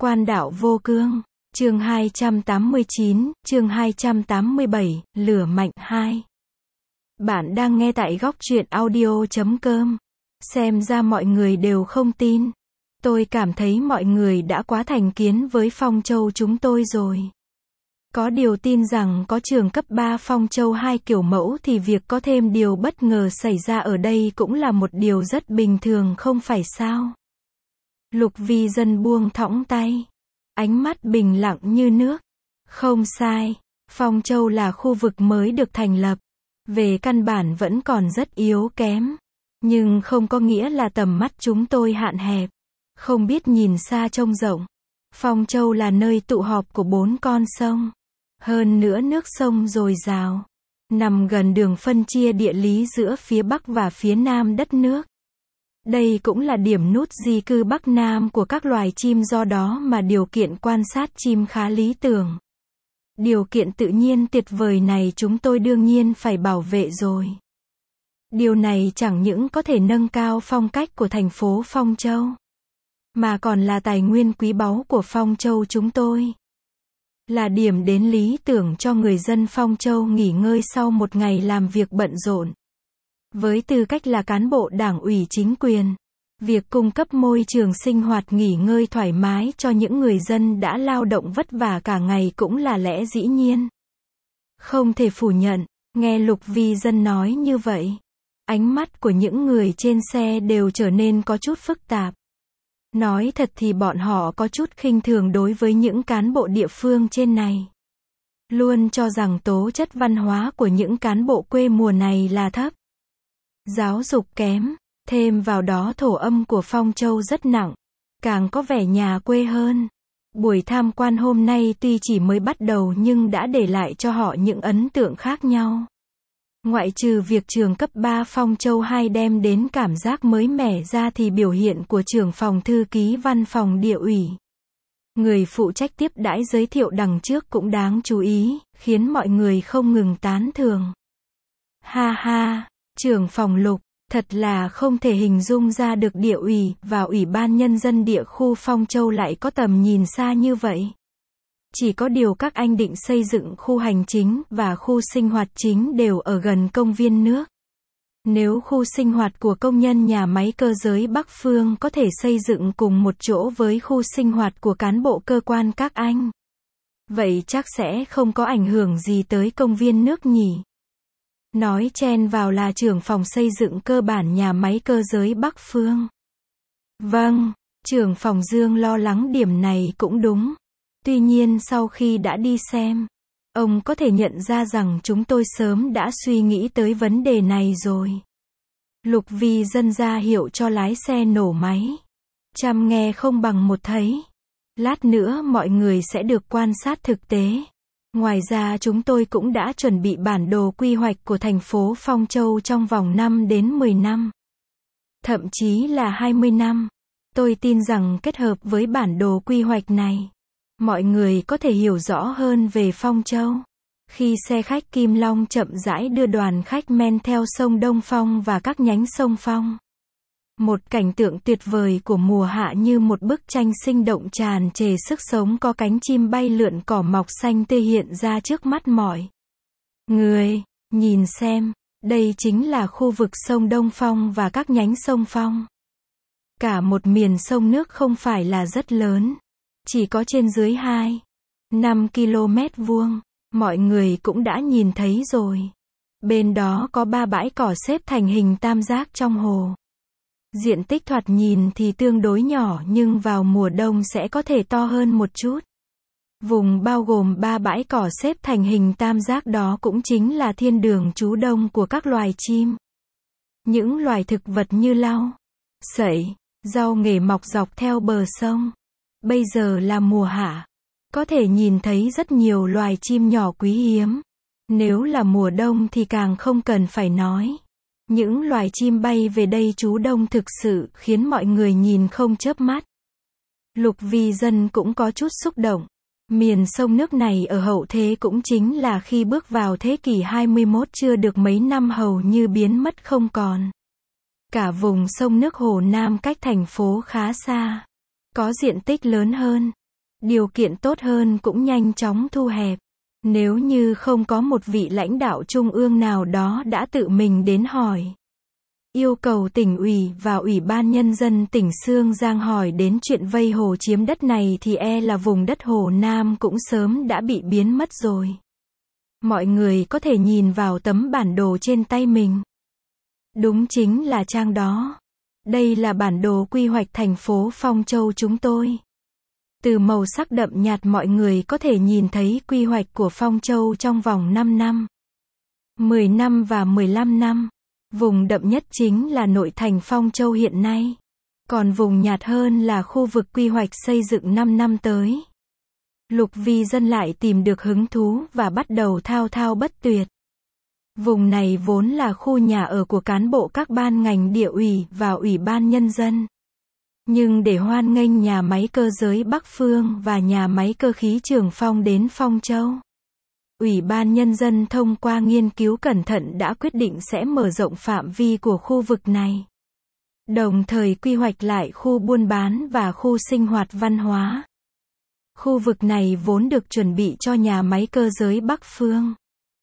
Quan đạo vô cương. Chương 289, chương 287, lửa mạnh 2. Bạn đang nghe tại góc truyện audio.com. Xem ra mọi người đều không tin. Tôi cảm thấy mọi người đã quá thành kiến với Phong Châu chúng tôi rồi. Có điều tin rằng có trường cấp 3 Phong Châu 2 kiểu mẫu thì việc có thêm điều bất ngờ xảy ra ở đây cũng là một điều rất bình thường không phải sao? Lục Vi Dân buông thõng tay. Ánh mắt bình lặng như nước. Không sai, Phong Châu là khu vực mới được thành lập. Về căn bản vẫn còn rất yếu kém. Nhưng không có nghĩa là tầm mắt chúng tôi hạn hẹp. Không biết nhìn xa trông rộng. Phong Châu là nơi tụ họp của 4 con sông. Hơn nữa nước sông dồi dào. Nằm gần đường phân chia địa lý giữa phía Bắc và phía Nam đất nước. Đây cũng là điểm nút di cư Bắc Nam của các loài chim, do đó mà điều kiện quan sát chim khá lý tưởng. Điều kiện tự nhiên tuyệt vời này chúng tôi đương nhiên phải bảo vệ rồi. Điều này chẳng những có thể nâng cao phong cách của thành phố Phong Châu, mà còn là tài nguyên quý báu của Phong Châu chúng tôi. Là điểm đến lý tưởng cho người dân Phong Châu nghỉ ngơi sau một ngày làm việc bận rộn. Với tư cách là cán bộ đảng ủy chính quyền, việc cung cấp môi trường sinh hoạt nghỉ ngơi thoải mái cho những người dân đã lao động vất vả cả ngày cũng là lẽ dĩ nhiên. Không thể phủ nhận, nghe Lục Vi Dân nói như vậy, ánh mắt của những người trên xe đều trở nên có chút phức tạp. Nói thật thì bọn họ có chút khinh thường đối với những cán bộ địa phương trên này. Luôn cho rằng tố chất văn hóa của những cán bộ quê mùa này là thấp. Giáo dục kém, thêm vào đó thổ âm của Phong Châu rất nặng, càng có vẻ nhà quê hơn. Buổi tham quan hôm nay tuy chỉ mới bắt đầu nhưng đã để lại cho họ những ấn tượng khác nhau. Ngoại trừ việc trường cấp 3 Phong Châu 2 đem đến cảm giác mới mẻ ra thì biểu hiện của trưởng phòng thư ký văn phòng địa ủy, người phụ trách tiếp đãi giới thiệu đằng trước cũng đáng chú ý, khiến mọi người không ngừng tán thưởng. Ha ha, trưởng phòng Lục, thật là không thể hình dung ra được địa ủy và ủy ban nhân dân địa khu Phong Châu lại có tầm nhìn xa như vậy. Chỉ có điều các anh định xây dựng khu hành chính và khu sinh hoạt chính đều ở gần công viên nước. Nếu khu sinh hoạt của công nhân nhà máy cơ giới Bắc Phương có thể xây dựng cùng một chỗ với khu sinh hoạt của cán bộ cơ quan các anh, vậy chắc sẽ không có ảnh hưởng gì tới công viên nước nhỉ. Nói chen vào là trưởng phòng xây dựng cơ bản nhà máy cơ giới Bắc Phương. Vâng, trưởng phòng Dương lo lắng điểm này cũng đúng. Tuy nhiên sau khi đã đi xem, ông có thể nhận ra rằng chúng tôi sớm đã suy nghĩ tới vấn đề này rồi. Lục Vi Dân ra hiệu cho lái xe nổ máy. Chăm nghe không bằng một thấy. Lát nữa mọi người sẽ được quan sát thực tế. Ngoài ra chúng tôi cũng đã chuẩn bị bản đồ quy hoạch của thành phố Phong Châu trong vòng 5 đến 10 năm. Thậm chí là 20 năm. Tôi tin rằng kết hợp với bản đồ quy hoạch này, mọi người có thể hiểu rõ hơn về Phong Châu. Khi xe khách Kim Long chậm rãi đưa đoàn khách men theo sông Đông Phong và các nhánh sông Phong. Một cảnh tượng tuyệt vời của mùa hạ như một bức tranh sinh động tràn trề sức sống, có cánh chim bay lượn, cỏ mọc xanh tươi hiện ra trước mắt mọi người. Nhìn xem, đây chính là khu vực sông Đông Phong và các nhánh sông Phong. Cả một miền sông nước không phải là rất lớn, chỉ có trên dưới 5 km vuông. Mọi người cũng đã nhìn thấy rồi. Bên đó có 3 bãi cỏ xếp thành hình tam giác trong hồ. Diện tích thoạt nhìn thì tương đối nhỏ nhưng vào mùa đông sẽ có thể to hơn một chút. Vùng bao gồm 3 bãi cỏ xếp thành hình tam giác đó cũng chính là thiên đường trú đông của các loài chim. Những loài thực vật như lau, sẩy, rau nghề mọc dọc theo bờ sông. Bây giờ là mùa hạ, có thể nhìn thấy rất nhiều loài chim nhỏ quý hiếm. Nếu là mùa đông thì càng không cần phải nói. Những loài chim bay về đây trú đông thực sự khiến mọi người nhìn không chớp mắt. Lục Vi Dân cũng có chút xúc động. Miền sông nước này ở hậu thế cũng chính là khi bước vào thế kỷ 21 chưa được mấy năm hầu như biến mất không còn. Cả vùng sông nước Hồ Nam cách thành phố khá xa. Có diện tích lớn hơn. Điều kiện tốt hơn cũng nhanh chóng thu hẹp. Nếu như không có một vị lãnh đạo trung ương nào đó đã tự mình đến hỏi, yêu cầu tỉnh ủy và Ủy ban Nhân dân tỉnh Xương Giang hỏi đến chuyện vây hồ chiếm đất này thì là vùng đất Hồ Nam cũng sớm đã bị biến mất rồi. Mọi người có thể nhìn vào tấm bản đồ trên tay mình. Đúng chính là trang đó. Đây là bản đồ quy hoạch thành phố Phong Châu chúng tôi. Từ màu sắc đậm nhạt mọi người có thể nhìn thấy quy hoạch của Phong Châu trong vòng 5 năm, 10 năm và 15 năm. Vùng đậm nhất chính là nội thành Phong Châu hiện nay. Còn vùng nhạt hơn là khu vực quy hoạch xây dựng 5 năm tới. Lục Vi Dân lại tìm được hứng thú và bắt đầu thao thao bất tuyệt. Vùng này vốn là khu nhà ở của cán bộ các ban ngành địa ủy và Ủy ban Nhân dân. Nhưng để hoan nghênh nhà máy cơ giới Bắc Phương và nhà máy cơ khí Trường Phong đến Phong Châu, Ủy ban Nhân dân thông qua nghiên cứu cẩn thận đã quyết định sẽ mở rộng phạm vi của khu vực này. Đồng thời quy hoạch lại khu buôn bán và khu sinh hoạt văn hóa. Khu vực này vốn được chuẩn bị cho nhà máy cơ giới Bắc Phương.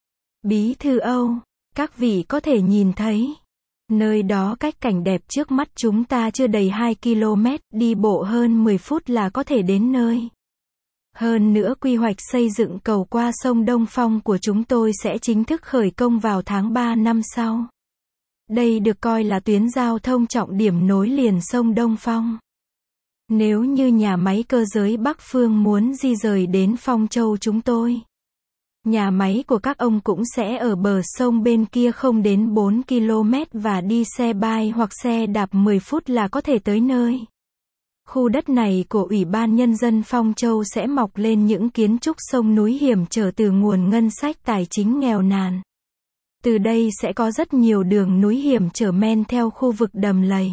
Bí thư Âu, các vị có thể nhìn thấy. Nơi đó cách cảnh đẹp trước mắt chúng ta chưa đầy 2 km, đi bộ hơn 10 phút là có thể đến nơi. Hơn nữa quy hoạch xây dựng cầu qua sông Đông Phong của chúng tôi sẽ chính thức khởi công vào tháng 3 năm sau. Đây được coi là tuyến giao thông trọng điểm nối liền sông Đông Phong. Nếu như nhà máy cơ giới Bắc Phương muốn di rời đến Phong Châu chúng tôi, nhà máy của các ông cũng sẽ ở bờ sông bên kia không đến 4 km và đi xe bay hoặc xe đạp 10 phút là có thể tới nơi. Khu đất này của Ủy ban Nhân dân Phong Châu sẽ mọc lên những kiến trúc sông núi hiểm trở từ nguồn ngân sách tài chính nghèo nàn. Từ đây sẽ có rất nhiều đường núi hiểm trở men theo khu vực đầm lầy.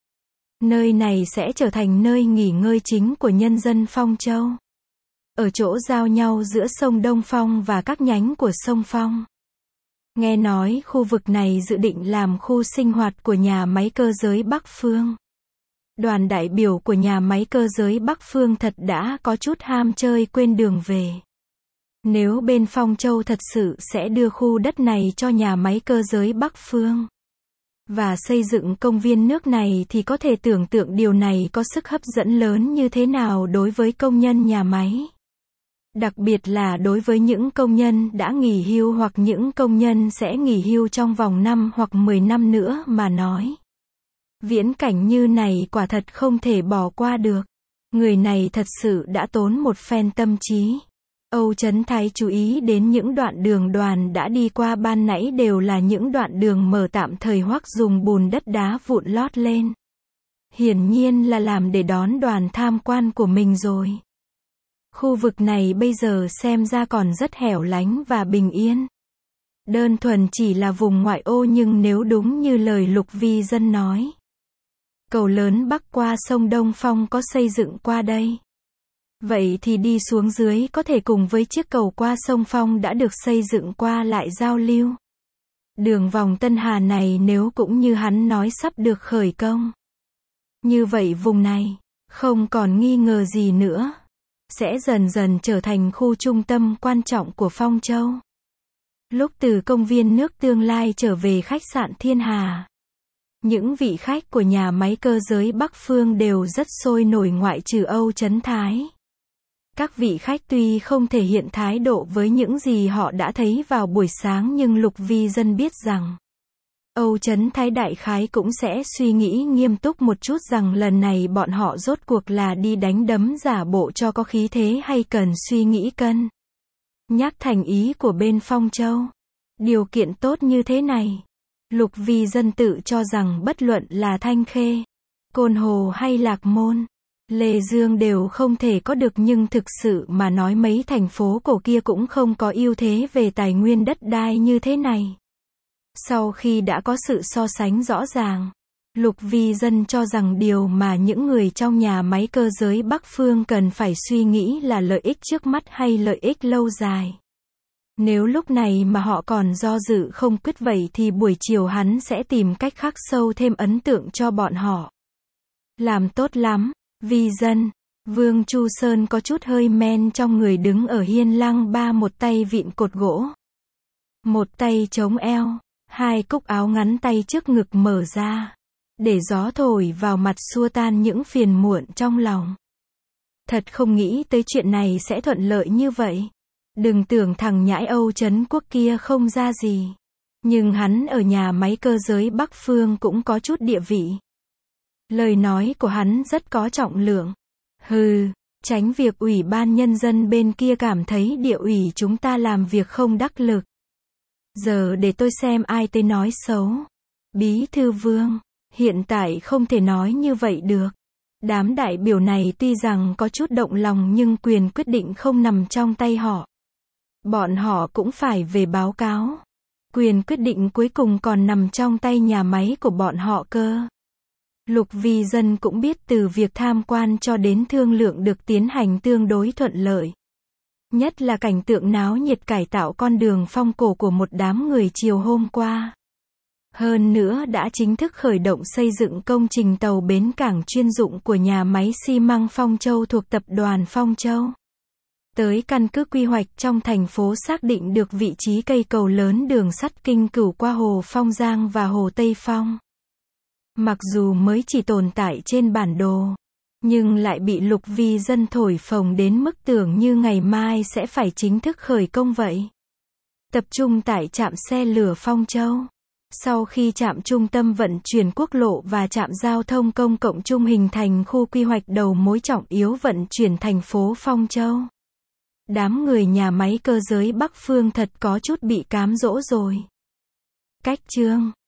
Nơi này sẽ trở thành nơi nghỉ ngơi chính của nhân dân Phong Châu. Ở chỗ giao nhau giữa sông Đông Phong và các nhánh của sông Phong. Nghe nói khu vực này dự định làm khu sinh hoạt của nhà máy cơ giới Bắc Phương. Đoàn đại biểu của nhà máy cơ giới Bắc Phương thật đã có chút ham chơi quên đường về. Nếu bên Phong Châu thật sự sẽ đưa khu đất này cho nhà máy cơ giới Bắc Phương và xây dựng công viên nước này thì có thể tưởng tượng điều này có sức hấp dẫn lớn như thế nào đối với công nhân nhà máy. Đặc biệt là đối với những công nhân đã nghỉ hưu hoặc những công nhân sẽ nghỉ hưu trong vòng 5 hoặc 10 năm nữa mà nói. Viễn cảnh như này quả thật không thể bỏ qua được. Người này thật sự đã tốn một phen tâm trí. Âu Trấn Thái chú ý đến những đoạn đường đoàn đã đi qua ban nãy đều là những đoạn đường mở tạm thời hoặc dùng bùn đất đá vụn lót lên. Hiển nhiên là làm để đón đoàn tham quan của mình rồi. Khu vực này bây giờ xem ra còn rất hẻo lánh và bình yên. Đơn thuần chỉ là vùng ngoại ô nhưng nếu đúng như lời Lục Vi Dân nói, cầu lớn bắc qua sông Đông Phong có xây dựng qua đây. Vậy thì đi xuống dưới có thể cùng với chiếc cầu qua sông Phong đã được xây dựng qua lại giao lưu. Đường vòng Tân Hà này nếu cũng như hắn nói sắp được khởi công. Như vậy vùng này, không còn nghi ngờ gì nữa, sẽ dần dần trở thành khu trung tâm quan trọng của Phong Châu. Lúc từ công viên nước tương lai trở về khách sạn Thiên Hà, những vị khách của nhà máy cơ giới Bắc Phương đều rất sôi nổi ngoại trừ Âu Trấn Thái. Các vị khách tuy không thể hiện thái độ với những gì họ đã thấy vào buổi sáng nhưng Lục Vi Dân biết rằng Âu Trấn Thái đại khái cũng sẽ suy nghĩ nghiêm túc một chút rằng lần này bọn họ rốt cuộc là đi đánh đấm giả bộ cho có khí thế hay cần suy nghĩ cân nhắc thành ý của bên Phong Châu. Điều kiện tốt như thế này, Lục Vi Dân tự cho rằng bất luận là Thanh Khê, Côn Hồ hay Lạc Môn, Lê Dương đều không thể có được nhưng thực sự mà nói mấy thành phố cổ kia cũng không có ưu thế về tài nguyên đất đai như thế này. Sau khi đã có sự so sánh rõ ràng, Lục Vi Dân cho rằng điều mà những người trong nhà máy cơ giới Bắc Phương cần phải suy nghĩ là lợi ích trước mắt hay lợi ích lâu dài. Nếu lúc này mà họ còn do dự không quyết vậy thì buổi chiều hắn sẽ tìm cách khắc sâu thêm ấn tượng cho bọn họ. Làm tốt lắm, Vi Dân. Vương Chu Sơn có chút hơi men trong người, đứng ở hiên lăng ba, một tay vịn cột gỗ, một tay chống eo, hai cúc áo ngắn tay trước ngực mở ra, để gió thổi vào mặt xua tan những phiền muộn trong lòng. Thật không nghĩ tới chuyện này sẽ thuận lợi như vậy. Đừng tưởng thằng nhãi Âu Trấn Quốc kia không ra gì. Nhưng hắn ở nhà máy cơ giới Bắc Phương cũng có chút địa vị. Lời nói của hắn rất có trọng lượng. Hừ, tránh việc ủy ban nhân dân bên kia cảm thấy địa ủy chúng ta làm việc không đắc lực. Giờ để tôi xem ai tới nói xấu. Bí thư Vương, hiện tại không thể nói như vậy được. Đám đại biểu này tuy rằng có chút động lòng nhưng quyền quyết định không nằm trong tay họ. Bọn họ cũng phải về báo cáo. Quyền quyết định cuối cùng còn nằm trong tay nhà máy của bọn họ cơ. Lục Vi Dân cũng biết từ việc tham quan cho đến thương lượng được tiến hành tương đối thuận lợi. Nhất là cảnh tượng náo nhiệt cải tạo con đường phong cổ của một đám người chiều hôm qua. Hơn nữa đã chính thức khởi động xây dựng công trình tàu bến cảng chuyên dụng của nhà máy xi măng Phong Châu thuộc tập đoàn Phong Châu. Tới căn cứ quy hoạch trong thành phố xác định được vị trí cây cầu lớn đường sắt Kinh Cửu qua Hồ Phong Giang và Hồ Tây Phong. Mặc dù mới chỉ tồn tại trên bản đồ, nhưng lại bị Lục Vi Dân thổi phồng đến mức tưởng như ngày mai sẽ phải chính thức khởi công vậy. Tập trung tại trạm xe lửa Phong Châu. Sau khi trạm trung tâm vận chuyển quốc lộ và trạm giao thông công cộng chung hình thành khu quy hoạch đầu mối trọng yếu vận chuyển thành phố Phong Châu. Đám người nhà máy cơ giới Bắc Phương thật có chút bị cám dỗ rồi. Cách chương